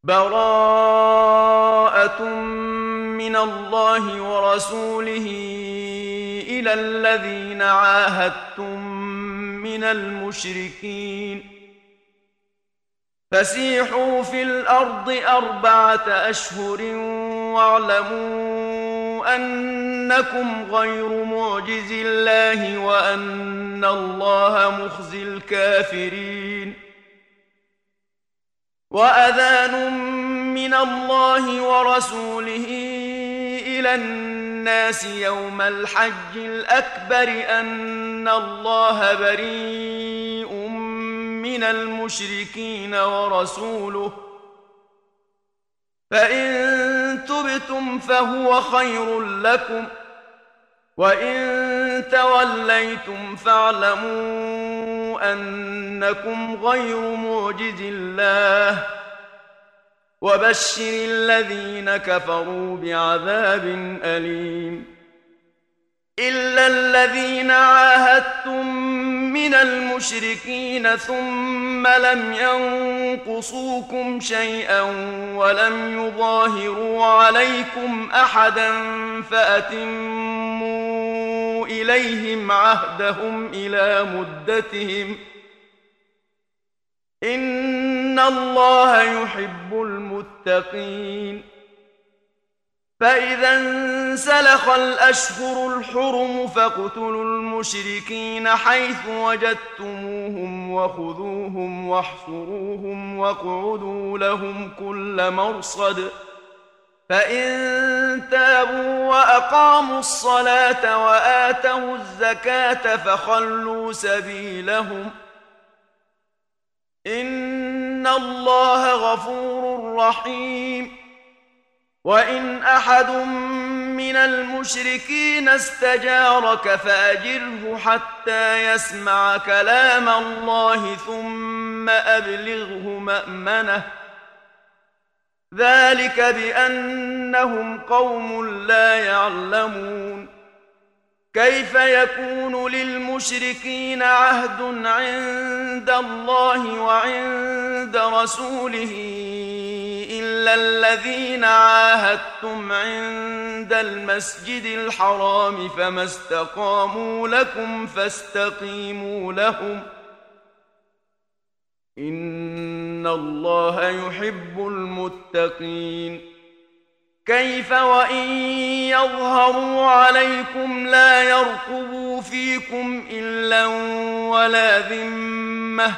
براءة من الله ورسوله إلى الذين عاهدتم من المشركين فسيحوا في الأرض 4 أشهر واعلموا أنكم غير معجز الله وأن الله مخزي الكافرين وأذان من الله ورسوله إلى الناس يوم الحج الأكبر أن الله بريء من المشركين ورسوله فإن تبتم فهو خير لكم وإن توليتم فاعلموا أنكم غير معجز الله وبشر الذين كفروا بعذاب أليم إلا الذين عاهدتم من المشركين ثم لم ينقصوكم شيئا ولم يظاهروا عليكم أحدا فأتموا إليهم عهدهم إلى مدتهم إن الله يحب المتقين فإذا انسلخ الأشهر الحرم فاقتلوا المشركين حيث وجدتموهم وخذوهم واحصروهم واقعدوا لهم كل مرصد فإن تابوا وأقاموا الصلاة وآتوا الزكاة فخلوا سبيلهم إن الله غفور رحيم وإن أحد من المشركين استجارك فأجره حتى يسمع كلام الله ثم أبلغه مأمنه ذلك بأنهم قوم لا يعلمون كيف يكون للمشركين عهد عند الله وعند رسوله إلا الذين عاهدتم عند المسجد الحرام فما استقاموا لكم فاستقيموا لهم إن الله يحب المتقين كيف وإن يظهروا عليكم لا يرقبوا فيكم إلا ولا ذمة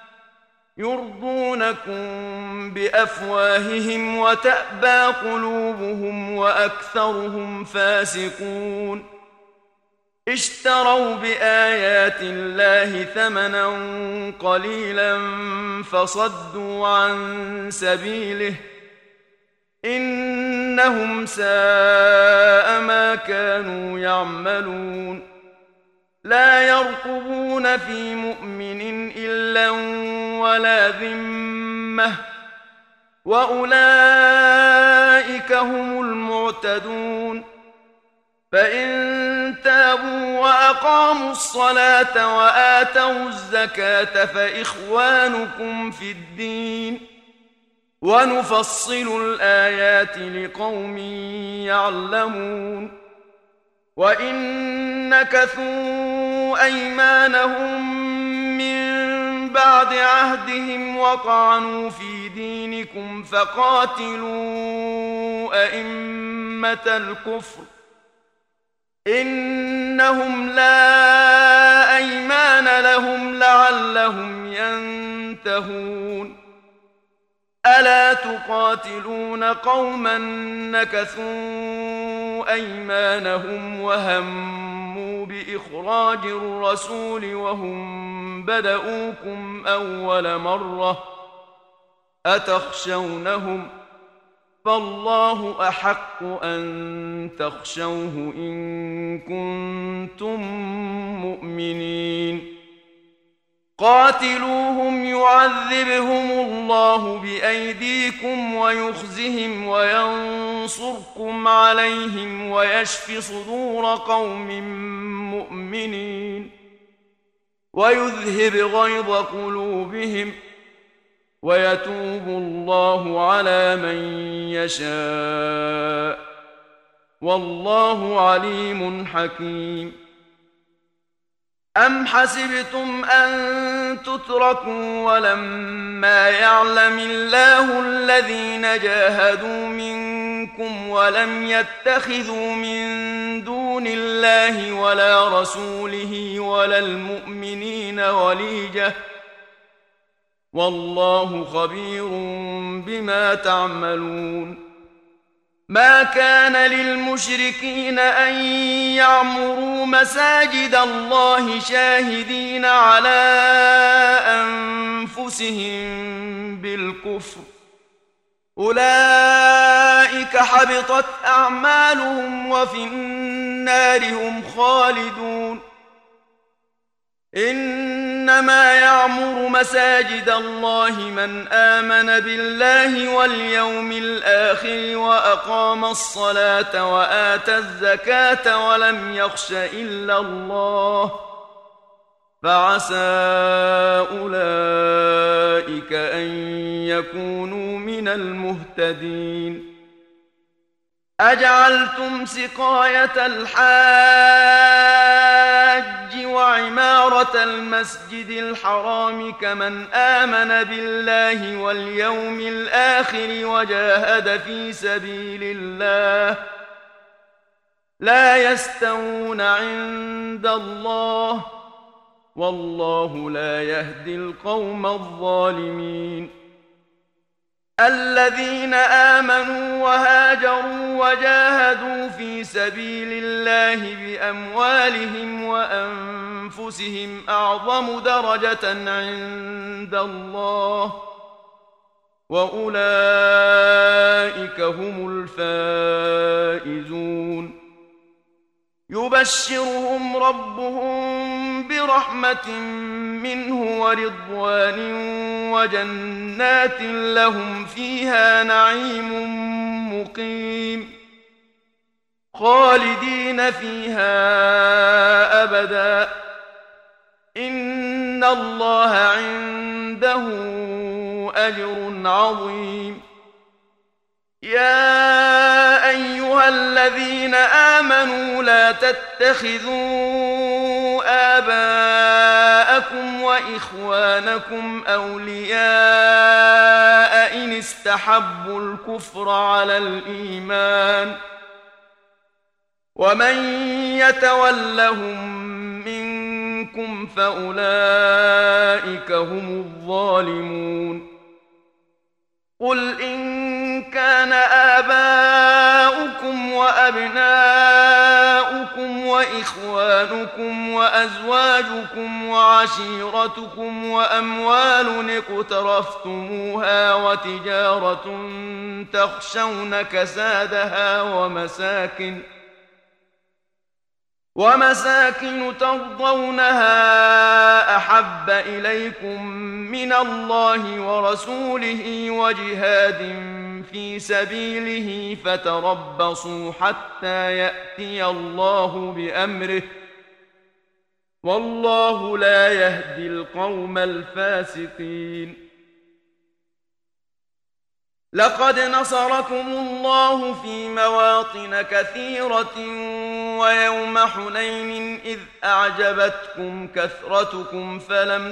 يرضونكم بأفواههم وتأبى قلوبهم وأكثرهم فاسقون اشتروا بآيات الله ثمنا قليلا فصدوا عن سبيله إنهم ساء ما كانوا يعملون لا يرقبون في مؤمن إلا ولا ذمة وأولئك هم المعتدون فإن تابوا وأقاموا الصلاة وآتوا الزكاة فإخوانكم في الدين ونفصل الآيات لقوم يعلمون وإن نكثوا أيمانهم من بعد عهدهم وطعنوا في دينكم فقاتلوا أئمة الكفر إنهم لا أيمان لهم لعلهم ينتهون ألا تقاتلون قوما نكثوا أيمانهم وهموا بإخراج الرسول وهم بدؤوكم أول مرة أتخشونهم فالله أحق أن تخشوه إن كنتم مؤمنين قاتلوهم يعذبهم الله بأيديكم ويخزهم وينصركم عليهم ويشف صدور قوم مؤمنين ويذهب غيظ قلوبهم ويتوب الله على من يشاء والله عليم حكيم. أم حسبتم أن تتركوا ولما يعلم الله الذين جاهدوا منكم ولم يتخذوا من دون الله ولا رسوله ولا المؤمنين وليجة والله خبير بما تعملون. ما كان للمشركين أن يعمروا مساجد الله شاهدين على أنفسهم بالكفر أولئك حبطت أعمالهم وفي النار هم خالدون. إنما يعمر مساجد الله من آمن بالله واليوم الآخر وأقام الصلاة وآتى الزكاة ولم يخش إلا الله فعسى أولئك أن يكونوا من المهتدين. أجعلتم سقاية الحاج وعمارة المسجد الحرام كمن آمن بالله واليوم الآخر وجاهد في سبيل الله لا يستوون عند الله والله لا يهدي القوم الظالمين. الذين آمنوا وهاجروا وجاهدوا في سبيل الله بأموالهم وأنفسهم أعظم درجة عند الله وأولئك هم الفائزون. يبشرهم ربهم برحمة منه ورضوان وجنات لهم فيها نعيم مقيم خالدين فيها أبدا إن الله عنده أجر عظيم. يا أيها الذين آمنوا لا تتخذوا آباءكم وإخوانكم أولياء إن استحبوا الكفر على الإيمان ومن يتولهم منكم فأولئك هم الظالمون. قل إن كان آباؤكم وأبناؤكم وإخوانكم وأزواجكم وعشيرتكم وأموال اقترفتموها وتجارة تخشون كسادها ومساكن ترضونها أحب إليكم من الله ورسوله وجهاد في سبيله فتربصوا حتى يأتي الله بأمره والله لا يهدي القوم الفاسقين. لقد نصركم الله في مواطن كثيرة ويوم حنين إذ أعجبتكم كثرتكم فلم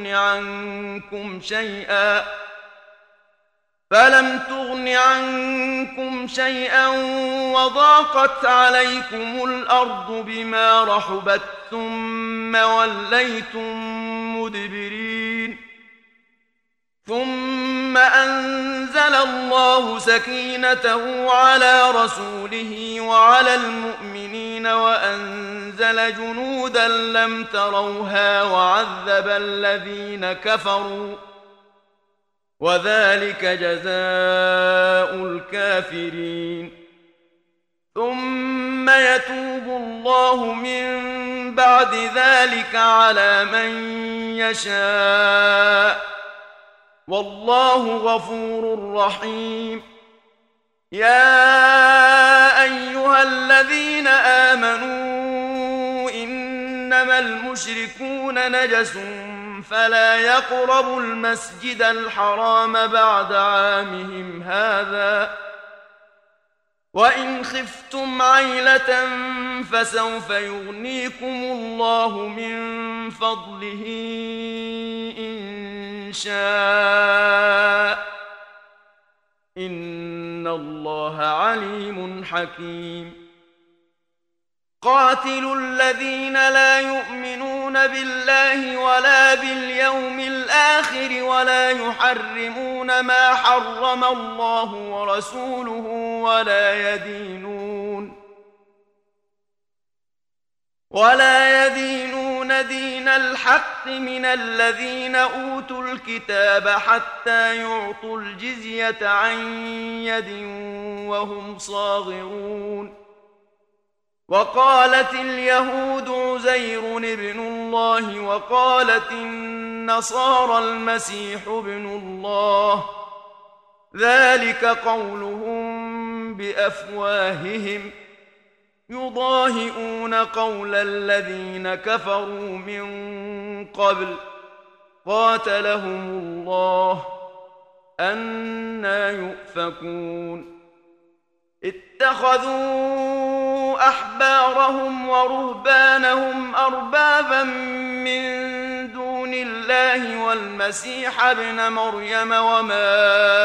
تغن عنكم شيئا وضاقت عليكم الأرض بما رحبت ثم وليتم مدبرين. ثم أنزل الله سكينته على رسوله وعلى المؤمنين وأنزل جنودا لم تروها وعذب الذين كفروا وذلك جزاء الكافرين. ثم يتوب الله من بعد ذلك على من يشاء والله غفور رحيم. يا أيها الذين آمنوا إنما المشركون نجس فلا يقربوا المسجد الحرام بعد عامهم هذا وإن خفتم عيلة فسوف يغنيكم الله من فضله إن شاء إن الله عليم حكيم قاتلوا الذين لا يؤمنون بالله ولا باليوم الآخر ولا يحرمون ما حرم الله ورسوله ولا يدينون دين الحق من الذين أوتوا الكتاب حتى يعطوا الجزية عن يد وهم صاغرون وقالت اليهود عزير ابن الله وقالت النصارى المسيح ابن الله ذلك قولهم بأفواههم يضاهئون قول الذين كفروا من قبل قاتلهم الله أنى يؤفكون اتخذوا أحبارهم ورهبانهم أربابا من دون الله والمسيح ابن مريم وما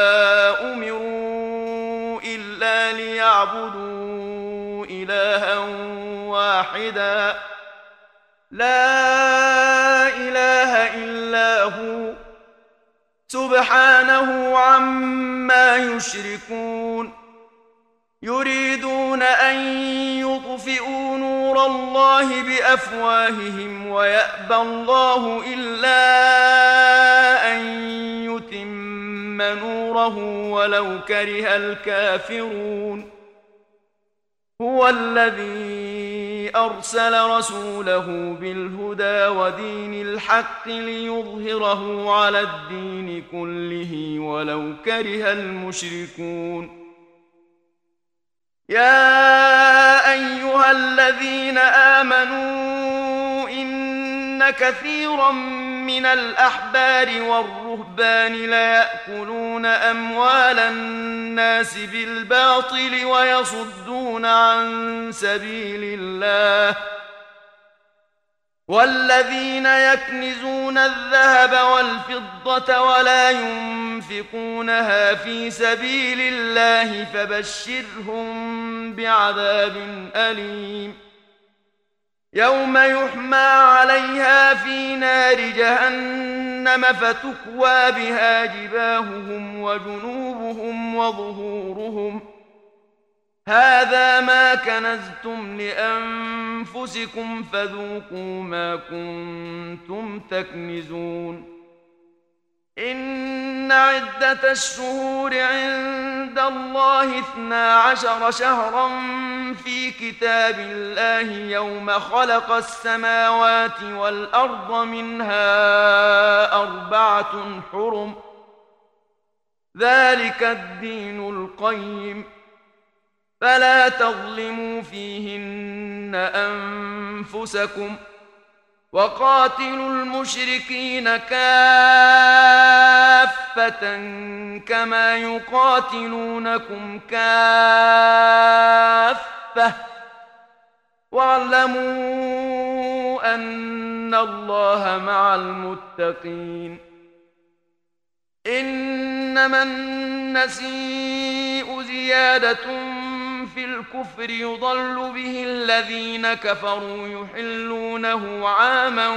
أمروا إلا ليعبدوا إلها واحدا لا إله إلا هو سبحانه عما يشركون يريدون أن يطفئوا نور الله بأفواههم ويأبى الله إلا أن يتم نوره ولو كره الكافرون هو الذي أرسل رسوله بالهدى ودين الحق ليظهره على الدين كله ولو كره المشركون يا أيها الذين آمنوا إن كثيرا من الأحبار والرهبان ليأكلون أموال الناس بالباطل ويصدون عن سبيل الله والذين يكنزون الذهب والفضة ولا ينفقونها في سبيل الله فبشرهم بعذاب أليم يوم يحمى عليها في نار جهنم فتكوى بها جباههم وجنوبهم وظهورهم هذا ما كنزتم لأنفسكم فذوقوا ما كنتم تكنزون إن عدة الشهور عند الله 12 شهرا في كتاب الله يوم خلق السماوات والأرض منها 4 حرم ذلك الدين القيم فلا تظلموا فيهن أنفسكم وقاتلوا المشركين كافة كما يقاتلونكم كافة واعلموا أن الله مع المتقين إنما النسيء زيادة في الكفر يضل به الذين كفروا يحلونه عاما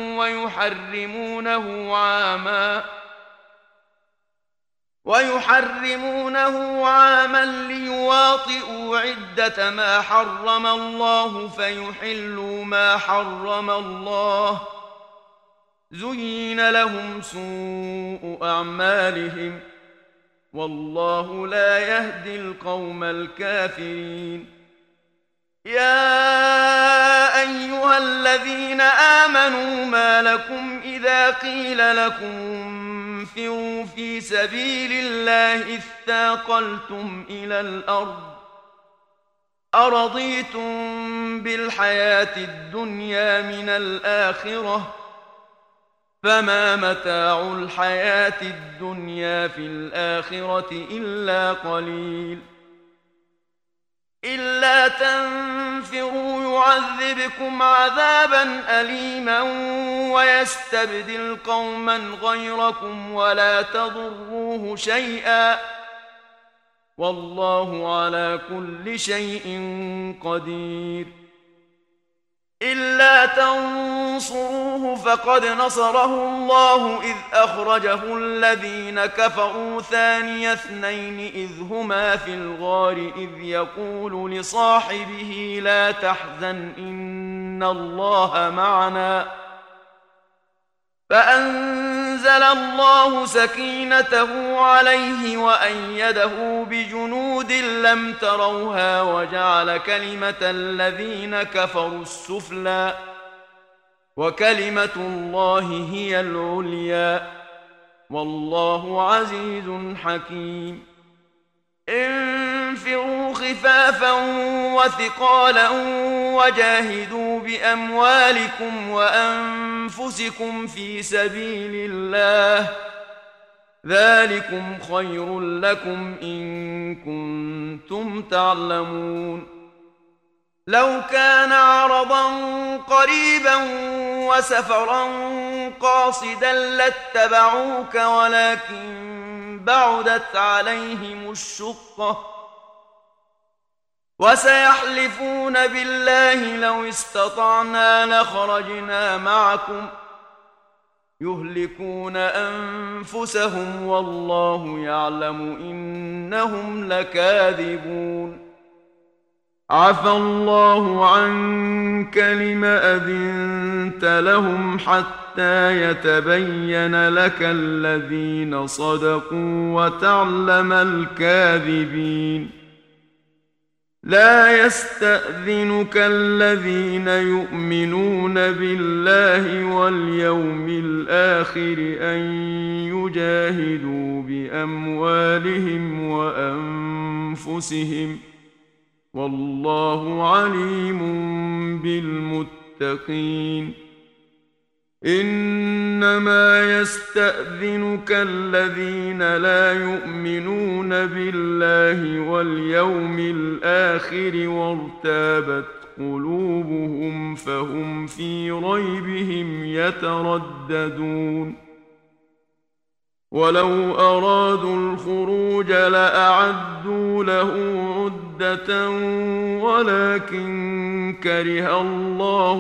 ويحرمونه عاما ليواطئوا عدة ما حرم الله فيحلوا ما حرم الله زين لهم سوء أعمالهم والله لا يهدي القوم الكافرين يا أيها الذين آمنوا ما لكم إذا قيل لكم انفروا في سبيل الله اثاقلتم إلى الأرض أرضيتم بالحياة الدنيا من الآخرة فما متاع الحياة الدنيا في الآخرة إلا قليل. إلا تنفروا يعذبكم عذابا أليما ويستبدل قوما غيركم ولا تضروه شيئا والله على كل شيء قدير. إلا تنصروه فقد نصره الله إذ أخرجه الذين كفروا ثاني اثنين إذ هما في الغار إذ يقول لصاحبه لا تحزن إن الله معنا فأنزل الله سكينته عليه وأيده بجنود لم تروها وجعل كلمة الذين كفروا السفلى وكلمة الله هي العليا والله عزيز حكيم. انفروا خفافا وثقالا وجاهدوا بأموالكم وأنفسكم في سبيل الله ذلكم خير لكم إن كنتم تعلمون. لو كان عرضا قريبا وسفرا قاصدا لاتبعوك ولكن بعدت عليهم الشقة وسيحلفون بالله لو استطعنا لخرجنا معكم يهلكون أنفسهم والله يعلم إنهم لكاذبون. عفى الله عنك لم أذنت لهم حتى يتبين لك الذين صدقوا وتعلم الكاذبين. لا يستأذنك الذين يؤمنون بالله واليوم الآخر أن يجاهدوا بأموالهم وأنفسهم والله عليم بالمتقين. إنما يستأذنك الذين لا يؤمنون بالله واليوم الآخر وارتابت قلوبهم فهم في ريبهم يترددون. ولو أرادوا الخروج لأعدوا له عدة ولكن كره الله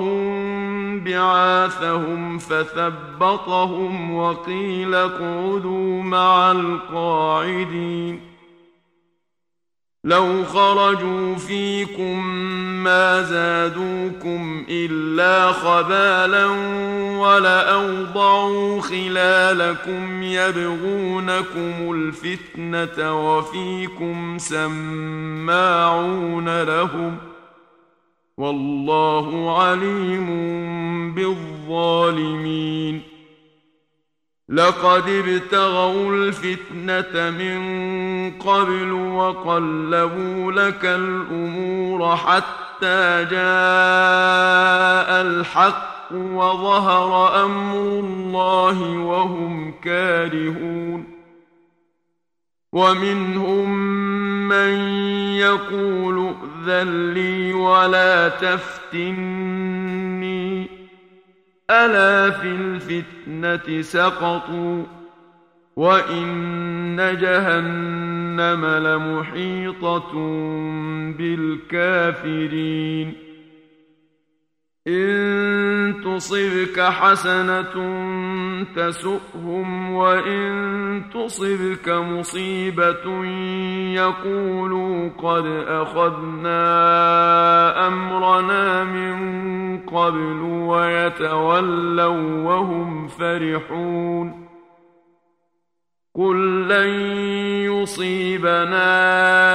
بعاثهم فثبطهم وقيل اقعدوا مع القاعدين. لو خرجوا فيكم ما زادوكم إلا خبالا ولأوضعوا خلالكم يبغونكم الفتنة وفيكم سماعون لهم والله عليم بالظالمين. لقد ابتغوا الفتنة من قبل وقلبوا لك الأمور حتى جاء الحق وظهر أمر الله وهم كارهون. ومنهم من يقول ائذن لي ولا تفتني ألا في الفتنة سقطوا وإن جهنم لمحيطة بالكافرين. إن تصبك حسنة تسؤهم وإن تصبك مصيبة يقولوا قد أخذنا أمرنا من قبل ويتولوا وهم فرحون. قل لن يصيبنا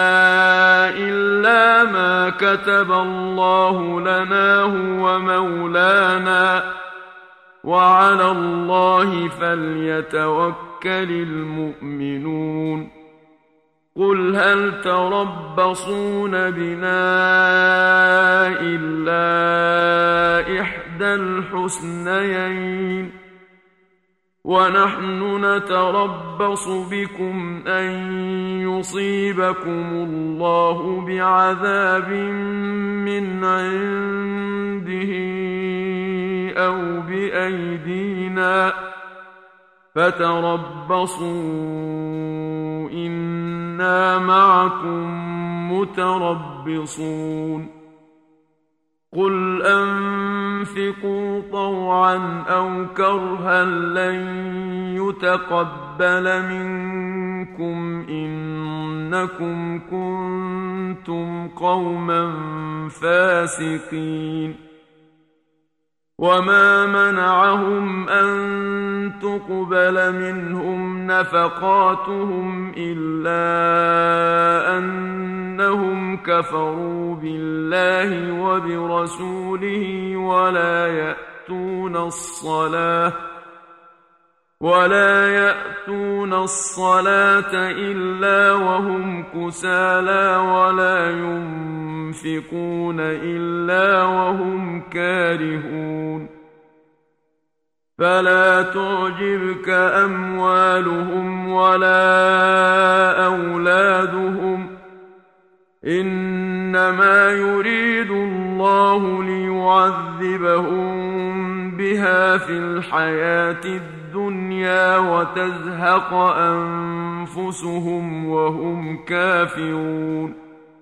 إلا ما كتب الله لنا هو مولانا وعلى الله فليتوكل المؤمنون. قل هل تربصون بنا إلا إحدى الحسنيين ونحن نتربص بكم أن يصيبكم الله بعذاب من عنده أو بأيدينا فتربصوا إنا معكم متربصون قل أنفقوا طوعا أو كرها لن يتقبل منكم إنكم كنتم قوما فاسقين وما منعهم أن تقبل منهم نفقاتهم إلا أنهم كفروا بالله وبرسوله ولا يأتون الصلاة إلا وهم كسالى ولا ينفقون إلا وهم كارهون فلا تعجبك أموالهم ولا أولادهم إنما يريد الله ليعذبهم بها في الحياة الدنيا وتزهق أنفسهم وهم كافرون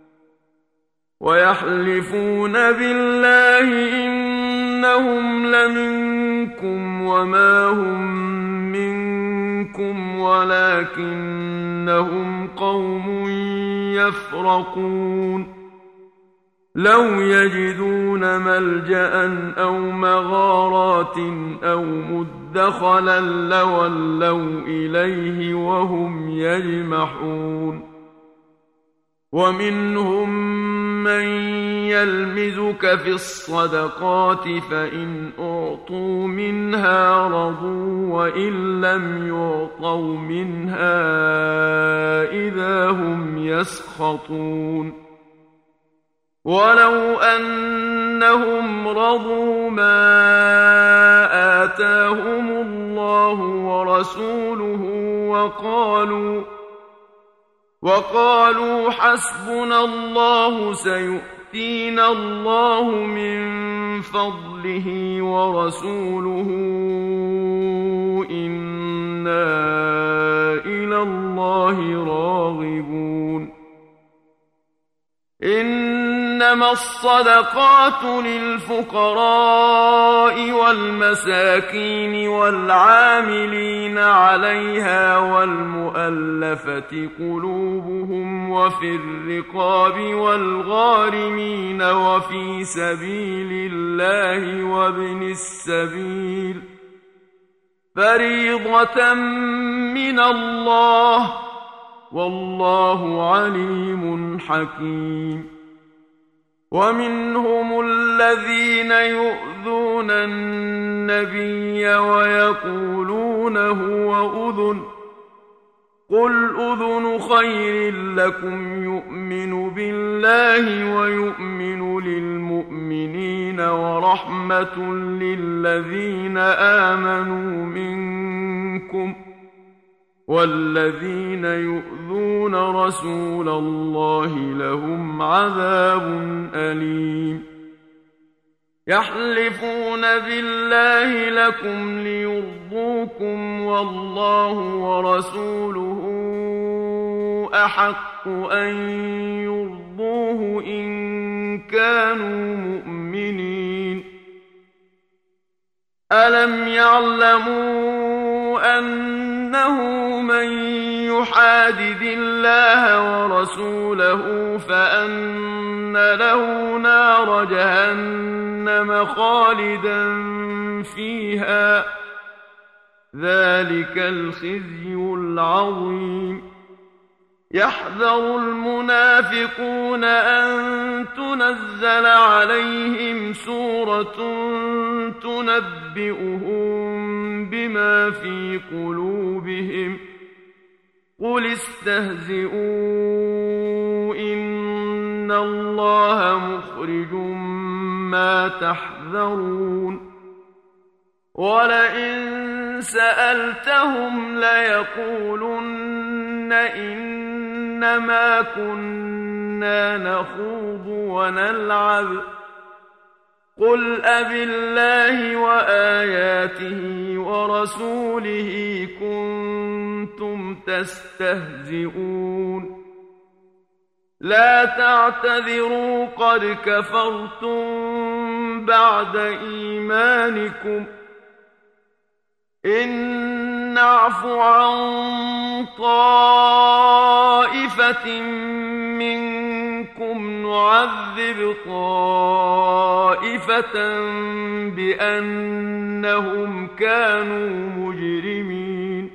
ويحلفون بالله إنهم لمنكم وما هم منكم ولكنهم قوم يفرقون لو يجدون ملجأ أو مغارات أو مدخلا لولوا إليه وهم يجمحون ومنهم من يلمزك في الصدقات فإن أعطوا منها رضوا وإن لم يعطوا منها إذا هم يسخطون ولو أنهم رضوا ما آتاهم الله ورسوله وقالوا حسبنا الله سيؤتينا الله من فضله ورسوله إنا إلى الله راغبون إنما الصدقات للفقراء والمساكين والعاملين عليها والمؤلفة قلوبهم وفي الرقاب والغارمين وفي سبيل الله وابن السبيل فريضة من الله والله عليم حكيم ومنهم الذين يؤذون النبي ويقولون هو أذن قل أذن خير لكم يؤمن بالله ويؤمن للمؤمنين ورحمة للذين آمنوا منكم والذين يؤذون رسول الله لهم عذاب أليم يحلفون بالله لكم ليرضوكم والله ورسوله أحق أن يرضوه إن كانوا مؤمنين ألم يعلموا أنه من يحادد الله ورسوله فأن له نار جهنم خالدا فيها ذلك الخزي العظيم يحذر المنافقون أن تنزل عليهم سورة تنبئهم بما في قلوبهم قل استهزئوا إن الله مخرج ما تحذرون ولئن سألتهم ليقولن إنما كنا نخوض ونلعب قل أبالله وآياته ورسوله كنتم تستهزئون لا تعتذروا قد كفرتم بعد إيمانكم إن نعف عن طائفة منكم نعذب طائفة بأنهم كانوا مجرمين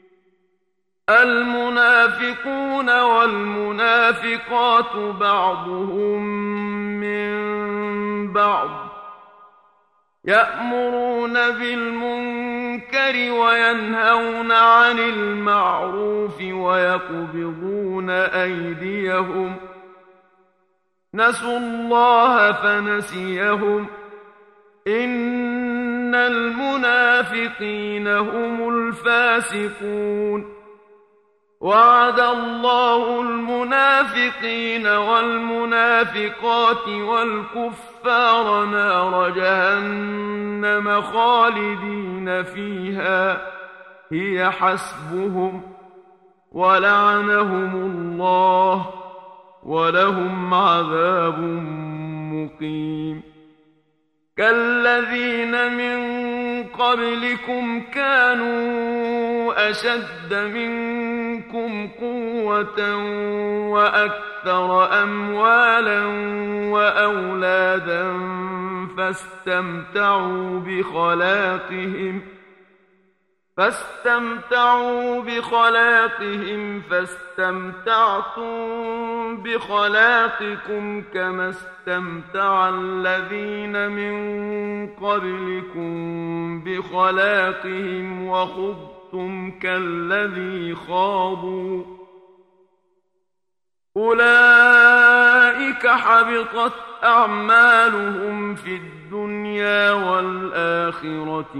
المنافقون والمنافقات بعضهم من بعض يأمرون بالمنكر وينهون عن المعروف ويقبضون أيديهم نسوا الله فنسيهم إن المنافقين هم الفاسقون وعد الله المنافقين والمنافقات والكفار نار جهنم خالدين فيها هي حسبهم ولعنهم الله ولهم عذاب مقيم كالذين من قبلكم كانوا أشد منكم قوة وأكثر أموالا وأولادا فاستمتعوا بخلاقهم فاستمتعتم بخلاقكم كما استمتع الذين من قبلكم بخلاقهم وخضتم كالذي خاضوا أولئك حبطت أعمالهم في الدنيا والآخرة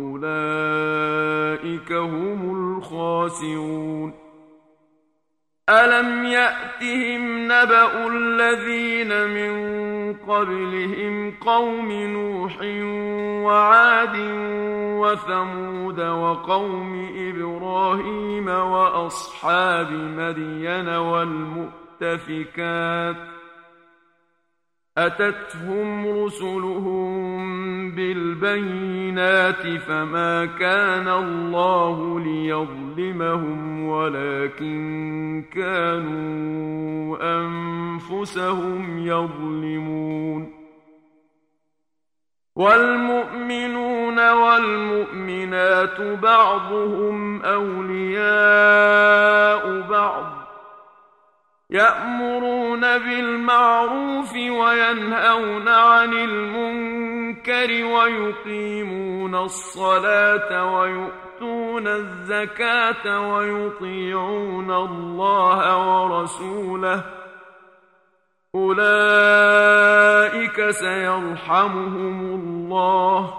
وأولئك هم الخاسرون ألم يأتهم نبأ الذين من قبلهم قوم نوح وعاد وثمود وقوم إبراهيم وأصحاب مدين والمؤتفكات أتتهم رسلهم بالبينات فما كان الله ليظلمهم ولكن كانوا أنفسهم يظلمون والمؤمنون والمؤمنات بعضهم أولياء بعض يأمرون بالمعروف وينهون عن المنكر ويقيمون الصلاة ويؤتون الزكاة ويطيعون الله ورسوله أولئك سيرحمهم الله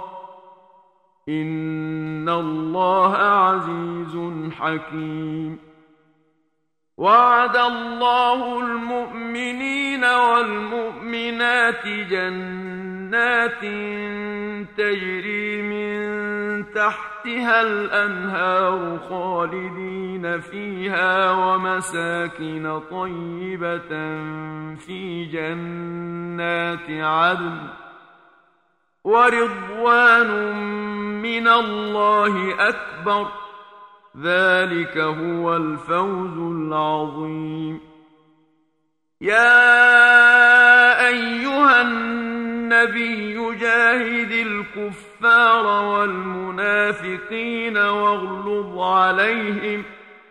إن الله عزيز حكيم وعد الله المؤمنين والمؤمنات جنات تجري من تحتها الأنهار خالدين فيها ومساكن طيبة في جنات عدن ورضوان من الله أكبر ذلك هو الفوز العظيم يا أيها النبي جاهد الكفار والمنافقين واغلظ عليهم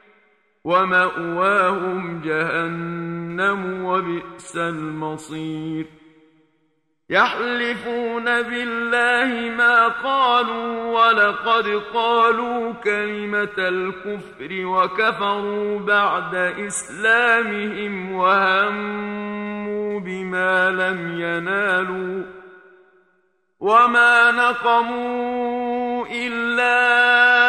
ومأواهم جهنم وبئس المصير يحلفون بالله ما قالوا ولقد قالوا كلمة الكفر وكفروا بعد إسلامهم وهموا بما لم ينالوا وما نقموا إلا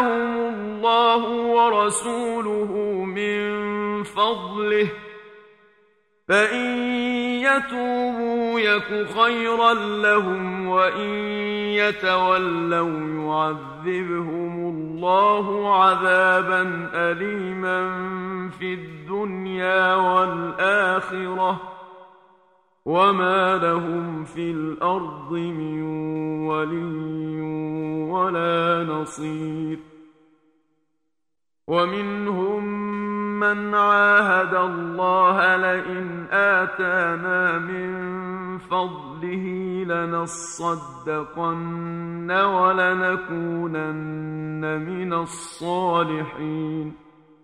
آتاهم الله ورسوله من فضله فإن يتوبوا يك خيرا لهم وإن يتولوا يعذبهم الله عذابا أليما في الدنيا والآخرة وما لهم في الأرض من ولي ولا نصير. ومنهم من عاهد الله لئن آتانا من فضله لنصدقن ولنكونن من الصالحين.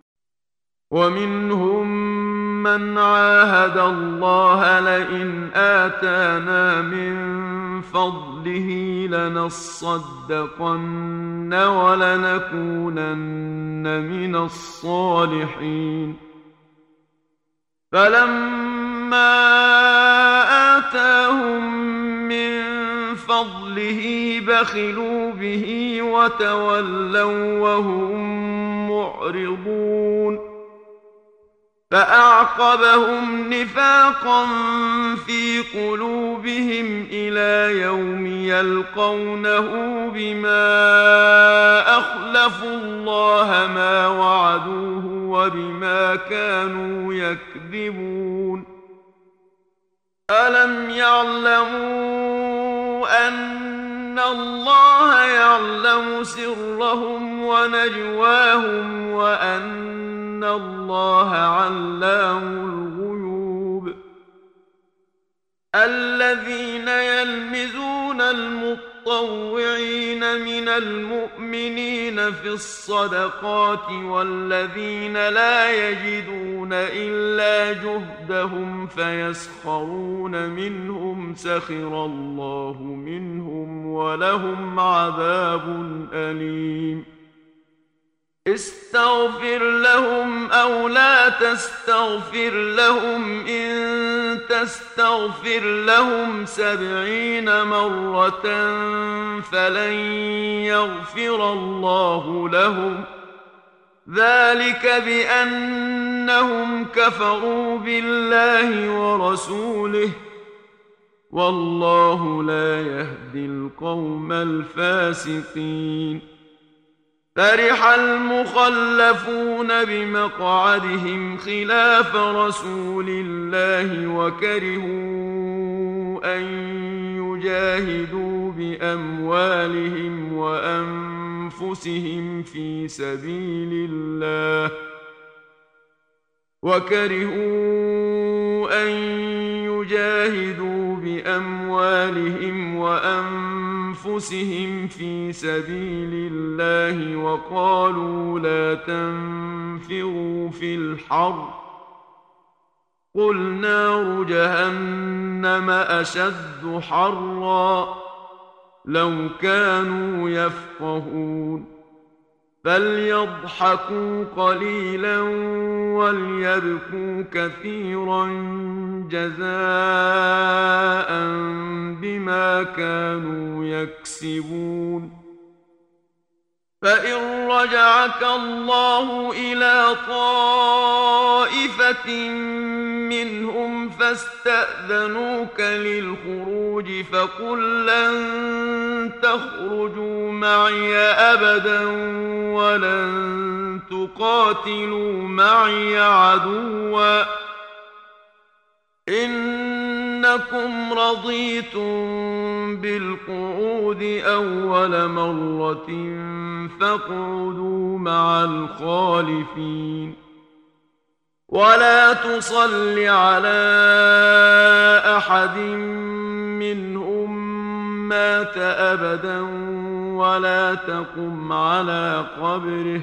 ومنهم من عاهد الله لئن آتانا من فضله لنصدقن ولنكونن من الصالحين. فلما آتاهم من فضله بخلوا به وتولوا وهم معرضون. فأعقبهم نفاقا في قلوبهم إلى يوم يلقونه بما أخلفوا الله ما وعدوه وبما كانوا يكذبون. ألم يعلموا أن الله يعلم سرهم ونجواهم وأن الله علام الغيوب. الذين يلمزون المطوعين من المؤمنين في الصدقات والذين لا يجدون إلا جهدهم فيسخرون منهم سخر الله منهم ولهم عذاب أليم. استغفر لهم أو لا تستغفر لهم إن تستغفر لهم 70 مرة فلن يغفر الله لهم ذلك بأنهم كفروا بالله ورسوله والله لا يهدي القوم الفاسقين. فرح المخلفون بمقعدهم خلاف رسول الله وكرهوا أن يجاهدوا بأموالهم وأنفسهم في سبيل الله وقالوا لا تنفروا في الحر قل نار جهنم أشد حرا لو كانوا يفقهون. فليضحكوا قليلا وليبكوا كثيرا جزاء بما كانوا يكسبون. فإن رجعك الله إلى طائفة منهم فاستأذنوك للخروج فقل لن تخرجوا معي أبدا ولن تقاتلوا معي عدوا إنكم رضيتم بالقعود أول مرة فاقعدوا مع الخالفين. ولا تصل على أحد منهم مات أبدا ولا تقم على قبره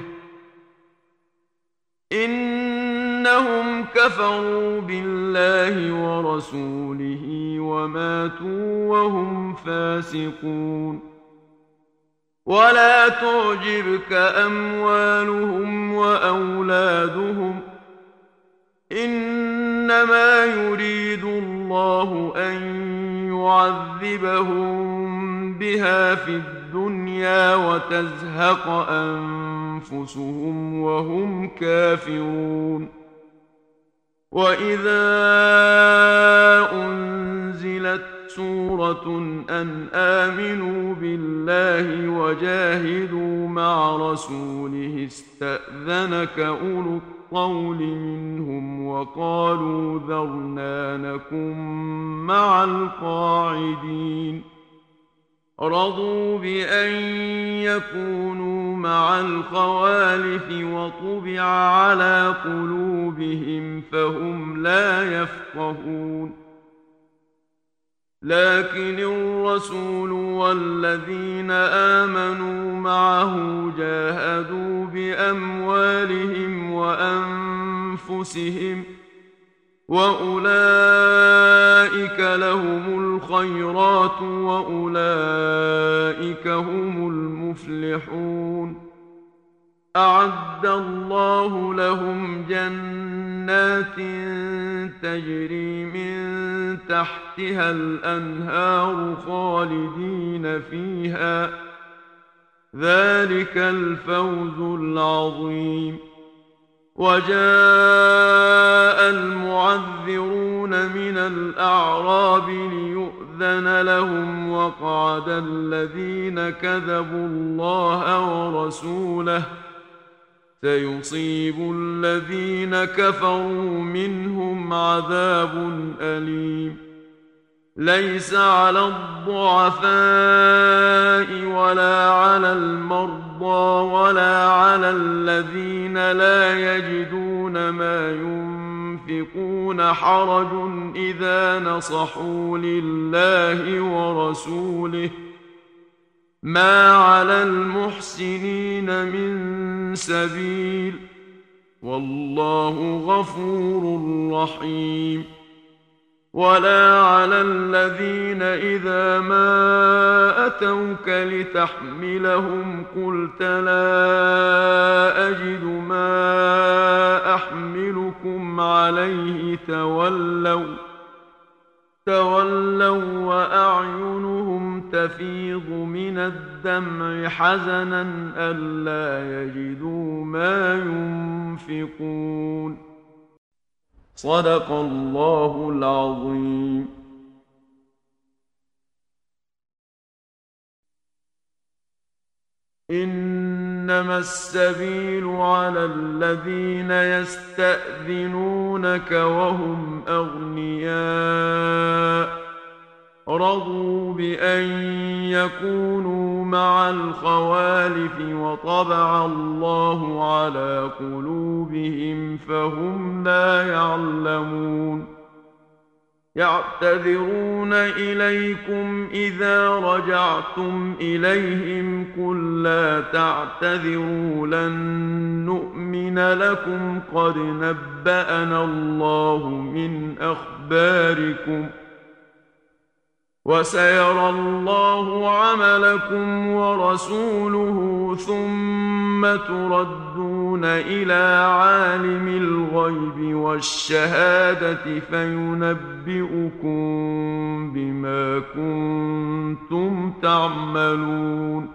إنهم كفروا بالله ورسوله وماتوا وهم فاسقون. ولا تعجبك أموالهم وأولادهم إنما يريد الله أن يعذبهم بها في الدنيا الدنيا وتزهق أنفسهم وهم كافرون. وإذا أنزلت سورة أن آمنوا بالله وجاهدوا مع رسوله استأذنك أولو الطول منهم وقالوا ذرنا نكن مع القاعدين. رضوا بأن يكونوا مع الخوالف وطبع على قلوبهم فهم لا يفقهون. لكن الرسول والذين آمنوا معه جاهدوا بأموالهم وأنفسهم وأولئك لهم الخيرات وأولئك هم المفلحون. أعد الله لهم جنات تجري من تحتها الأنهار خالدين فيها، ذلك الفوز العظيم. وجاء المعذرون من الأعراب ليؤذن لهم وقعد الذين كذبوا الله ورسوله، سيصيب الذين كفروا منهم عذاب أليم. ليس على الضعفاء ولا على المرضى ولا على الذين لا يجدون ما ينفقون حرج إذا نصحوا لله ورسوله، ما على المحسنين من سبيل، والله غفور رحيم. ولا على الذين إذا ما أتوك لتحملهم قلت لا أجد ما أحملكم عليه تولوا وأعينهم تفيض من الدمع حزنا ألا يجدوا ما ينفقون. صدق الله العظيم. إنما السبيل على الذين يستأذنونك وهم أغنياء رضوا بأن يكونوا مع الخوالف وطبع الله على قلوبهم فهم لا يعلمون. يعتذرون إليكم إذا رجعتم إليهم قل لا تعتذروا لن نؤمن لكم قد نبأنا الله من أخباركم وسيرى الله عملكم ورسوله ثم تردون إلى عالم الغيب والشهادة فينبئكم بما كنتم تعملون.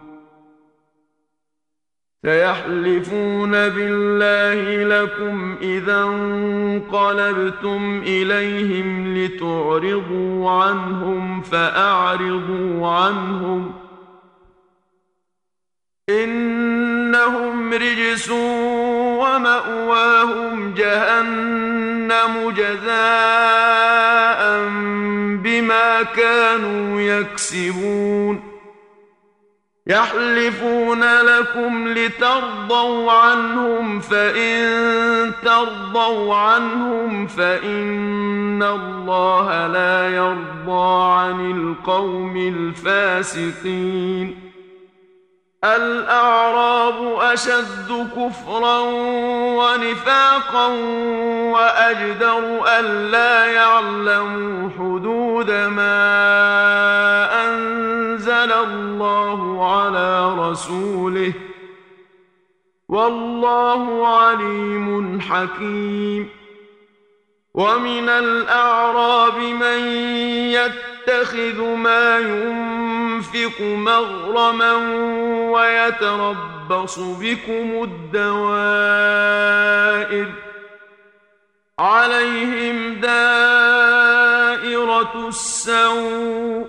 سيحلفون بالله لكم إذا انقلبتم إليهم لتعرضوا عنهم فأعرضوا عنهم إنهم رجس ومأواهم جهنم جزاء بما كانوا يكسبون. يحلفون لكم لترضوا عنهم فإن ترضوا عنهم فإن الله لا يرضى عن القوم الفاسقين. الأعراب أشد كفرا ونفاقا وأجدر ألا يعلموا حدود ما أنزل الله على رسوله والله عليم حكيم. ومن الأعراب من يتخذ ما ينفق ينفق مغرما ويتربص بكم الدوائر عليهم دائرة السوء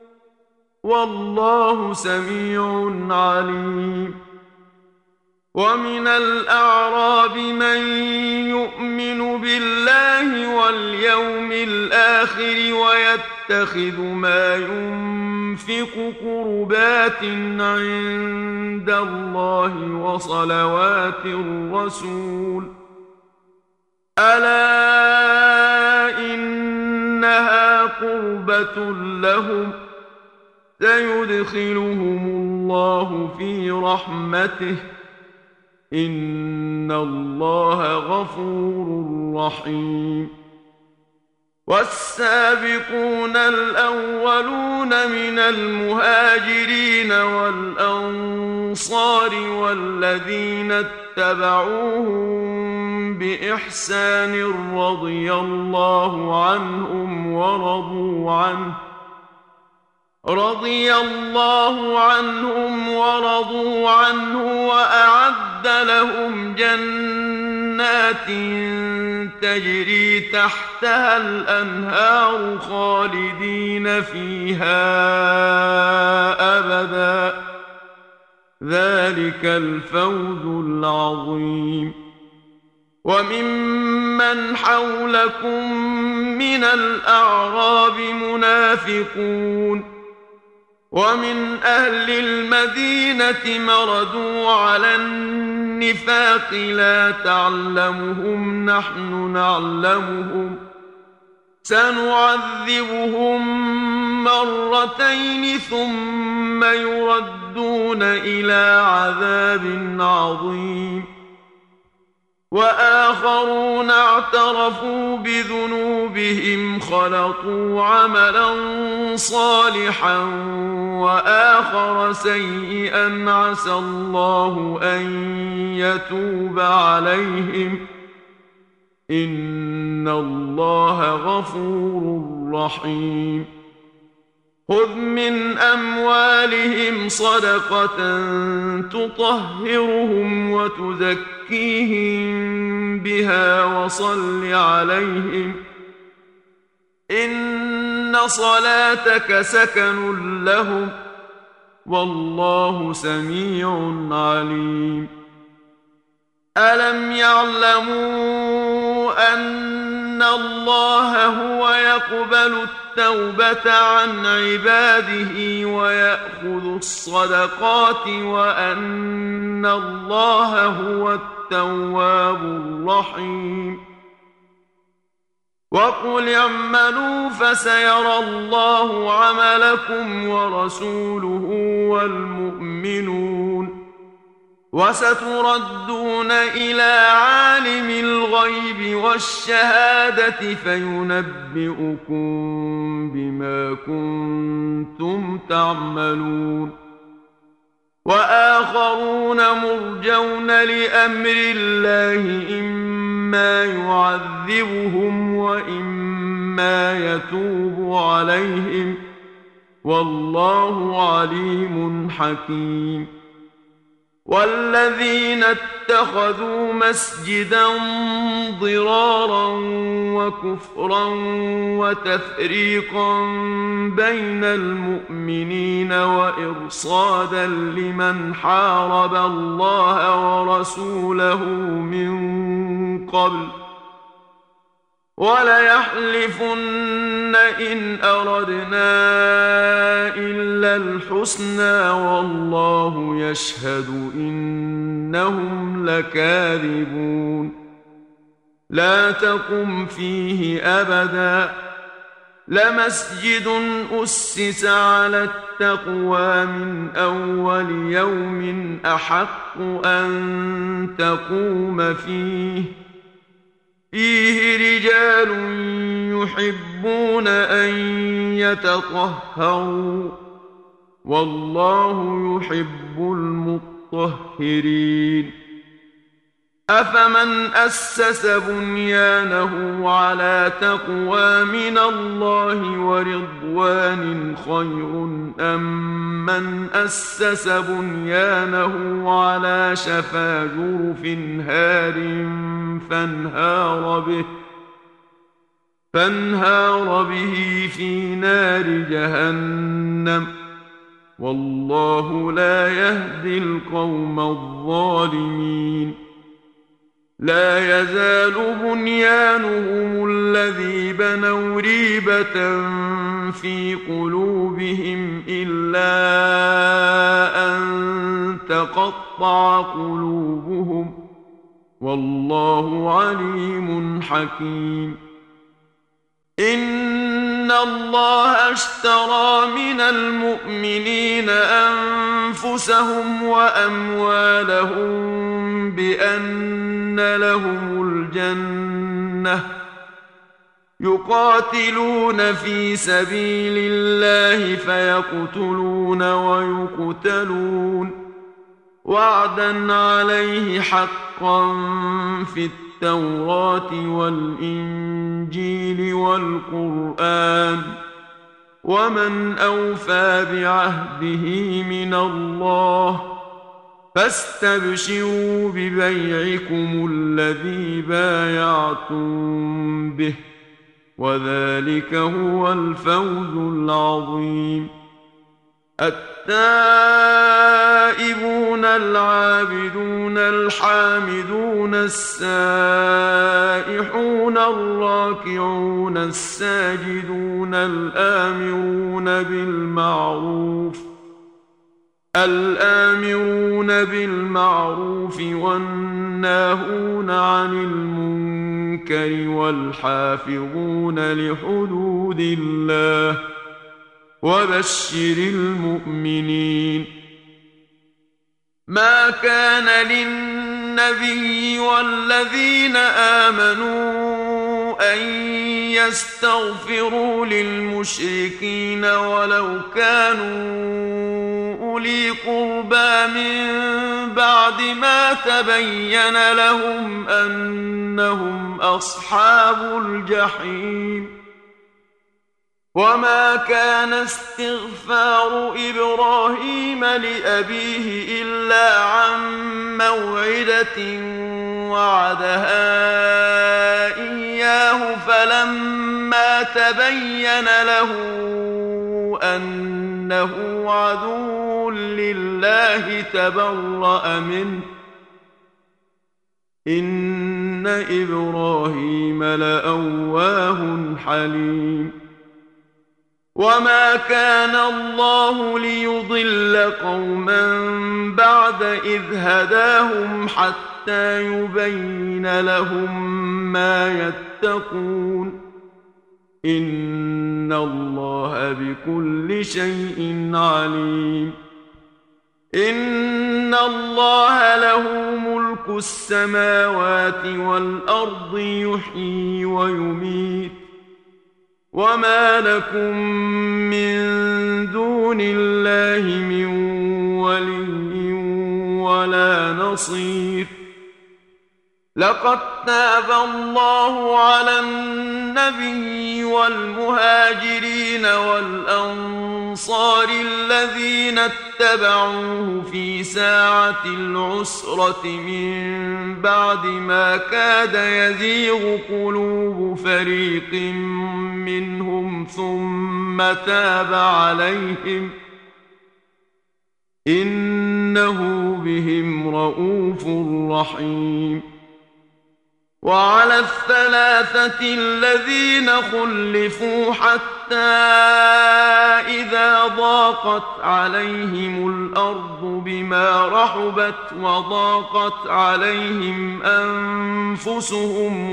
والله سميع عليم ومن الأعراب من يؤمن بالله واليوم الآخر ويتخذ ما ينفق قربات عند الله وصلوات الرسول ألا إنها قربة لهم سيدخلهم الله في رحمته إن الله غفور رحيم والسابقون الأولون من المهاجرين والأنصار والذين اتبعوهم بإحسان رضي الله عنهم ورضوا عنه وأعد لهم جنات تجري تحتها الأنهار خالدين فيها أبدا ذلك الفوز العظيم وممن حولكم من الأعراب منافقون ومن أهل المدينة مردوا على النفاق لا تعلمهم نحن نعلمهم سنعذبهم مرتين ثم يردون إلى عذاب عظيم وآخرون اعترفوا بذنوبهم خلطوا عملا صالحا وآخر سيئا عسى الله أن يتوب عليهم إن الله غفور رحيم خذ من أموالهم صدقة تطهرهم وتزكيهم بها وصل عليهم إن صلاتك سكن لهم والله سميع عليم ألم يعلموا أن الله هو يقبل التوبة عن عباده ويأخذ الصدقات وأن الله هو التواب الرحيم وقل اعملوا فسيرى الله عملكم ورسوله والمؤمنون وستردون إلى عالم الغيب والشهادة فينبئكم بما كنتم تعملون وآخرون مرجون لأمر الله إما يعذبهم وإما يتوب عليهم والله عليم حكيم والذين اتخذوا مسجدا ضرارا وكفرا وتفريقا بين المؤمنين وإرصادا لمن حارب الله ورسوله من قبل وليحلفن إن أردنا إلا الحسنى والله يشهد إنهم لكاذبون لا تقم فيه أبدا لمسجد أسس على التقوى من أول يوم أحق أن تقوم فيه رجال يحبون أن يتطهروا والله يحب المطهرين أفمن أسس بنيانه على تقوى من الله ورضوان خير أم من أسس بنيانه على شفا جرف هار فانهار به في نار جهنم والله لا يهدي القوم الظالمين لا يزال بنيانهم الذي بنوا ريبة في قلوبهم إلا أن تقطع قلوبهم والله عليم حكيم إن الله اشترى من المؤمنين أنفسهم وأموالهم بأن لهم الجنة يقاتلون في سبيل الله فيقتلون ويقتلون وعدا عليه حقا في التوراة والإنجيل والقرآن ومن أوفى بعهده من الله فاستبشروا ببيعكم الذي بايعتم به وذلك هو الفوز العظيم التائبون العابدون الحامدون السائحون الراكعون الساجدون الآمرون بالمعروف والناهون عن المنكر والحافظون لحدود الله وبشر المؤمنين ما كان للنبي والذين آمنوا أن يستغفروا للمشركين ولو كانوا أولي قربى من بعد ما تبين لهم أنهم أصحاب الجحيم وما كان استغفار إبراهيم لأبيه إلا عن موعدة وعدها إياه فلما تبين له أنه عدو لله تبرأ منه إن إبراهيم لأواه حليم وما كان الله ليضل قوما بعد إذ هداهم حتى يبين لهم ما يتقون إن الله بكل شيء عليم إن الله له ملك السماوات والأرض يحيي ويميت وما لكم من دون الله من ولي ولا نصير لقد تاب الله على النبي والمهاجرين والأنصار الذين اتبعوه في ساعة العسرة من بعد ما كاد يزيغ قلوب فريق منهم ثم تاب عليهم إنه بهم رءوف رحيم وعلى الثلاثة الذين خلفوا حتى إذا ضاقت عليهم الأرض بما رحبت وضاقت عليهم أنفسهم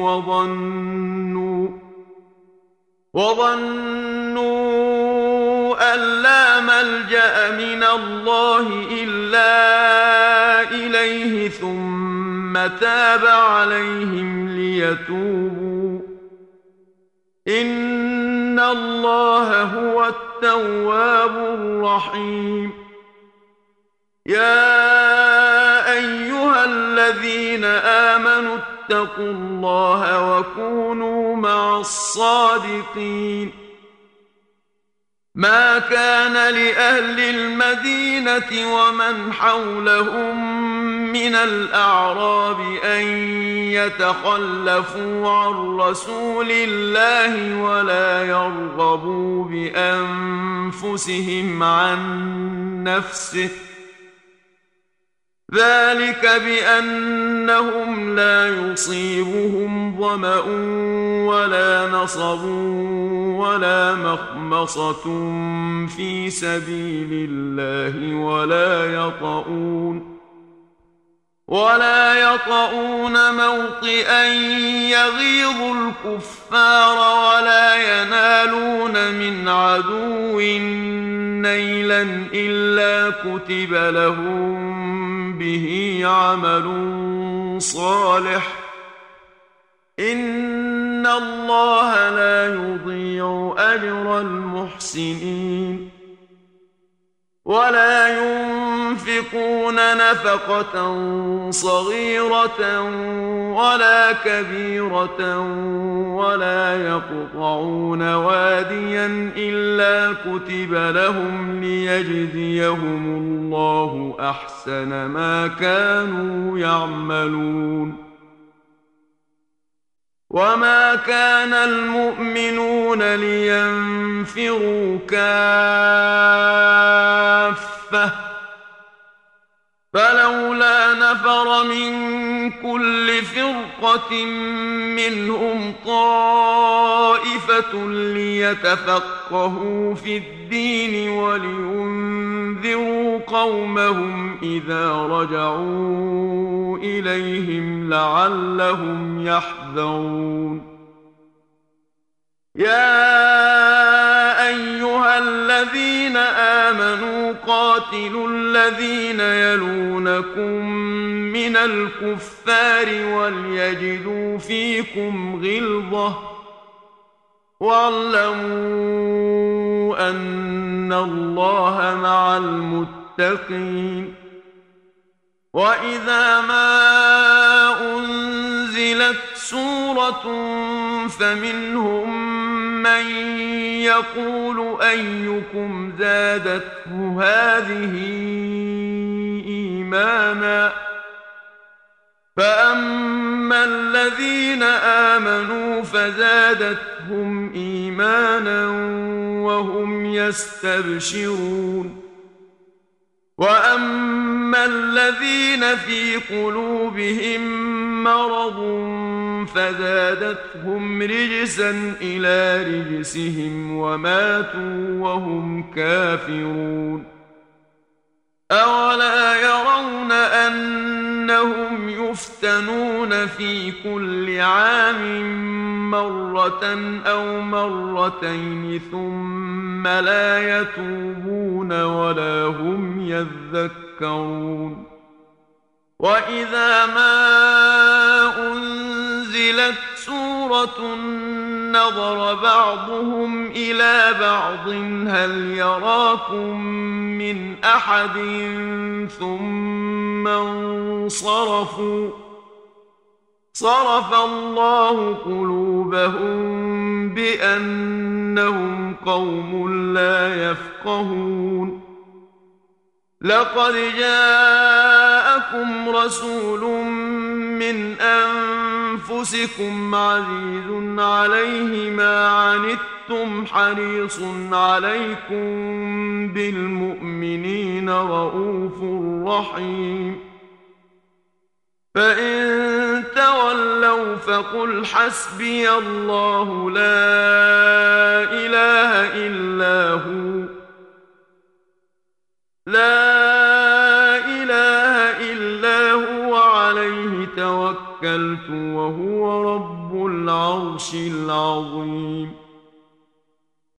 وظنوا أن لا ملجأ من الله إلا إليه ثم تاب عليهم ليتوبوا إن الله هو التواب الرحيم يا أيها أيها الذين آمنوا اتقوا الله وكونوا مع الصادقين ما كان لأهل المدينة ومن حولهم من الأعراب أن يتخلفوا عن رسول الله ولا يرغبوا بأنفسهم عن نفسه ذلك بأنهم لا يصيبهم ظمأ ولا نصب ولا مخمصة في سبيل الله ولا يطؤون موطئا يغيظ الكفار ولا ينالون من عدو نيلا إلا كتب لهم به عمل صالح إن الله لا يضيع أجر المحسنين ولا ينفقون نفقة صغيرة ولا كبيرة ولا يقطعون واديا إلا كتب لهم ليجزيهم الله أحسن ما كانوا يعملون وما كان المؤمنون لينفروا كافة فلولا نفر من كل فرقة منهم طائفة ليتفقهوا في الدين ولينذروا قومهم إذا رجعوا إليهم لعلهم يحذرون يا أيها الذين آمنوا قاتلوا الذين يلونكم من الكفار وليجدوا فيكم غلظة واعلموا أن الله مع المتقين وإذا ما أنزلت سورة فمنهم من يقول أيكم زادته هذه إيمانا فأما الذين آمنوا فزادتهم إيمانا وهم يستبشرون وأما الذين في قلوبهم مرض فزادتهم رجسا إلى رجسهم وماتوا وهم كافرون أولا يرون أنهم يفتنون في كل عام مرة أو مرتين ثم لا يتوبون ولا هم يذكرون وإذا ما أنزلت سورة نظر بعضهم إلى بعض هل يراكم من أحد ثم انصرفوا صرف الله قلوبهم بأنهم قوم لا يفقهون لقد جاءكم رسول من أنفسكم عزيز عليه ما عنتم حريص عليكم بالمؤمنين رؤوف رحيم فإن تولوا فقل حسبي الله لا إله إلا هو عليه توكلت وهو رب العرش العظيم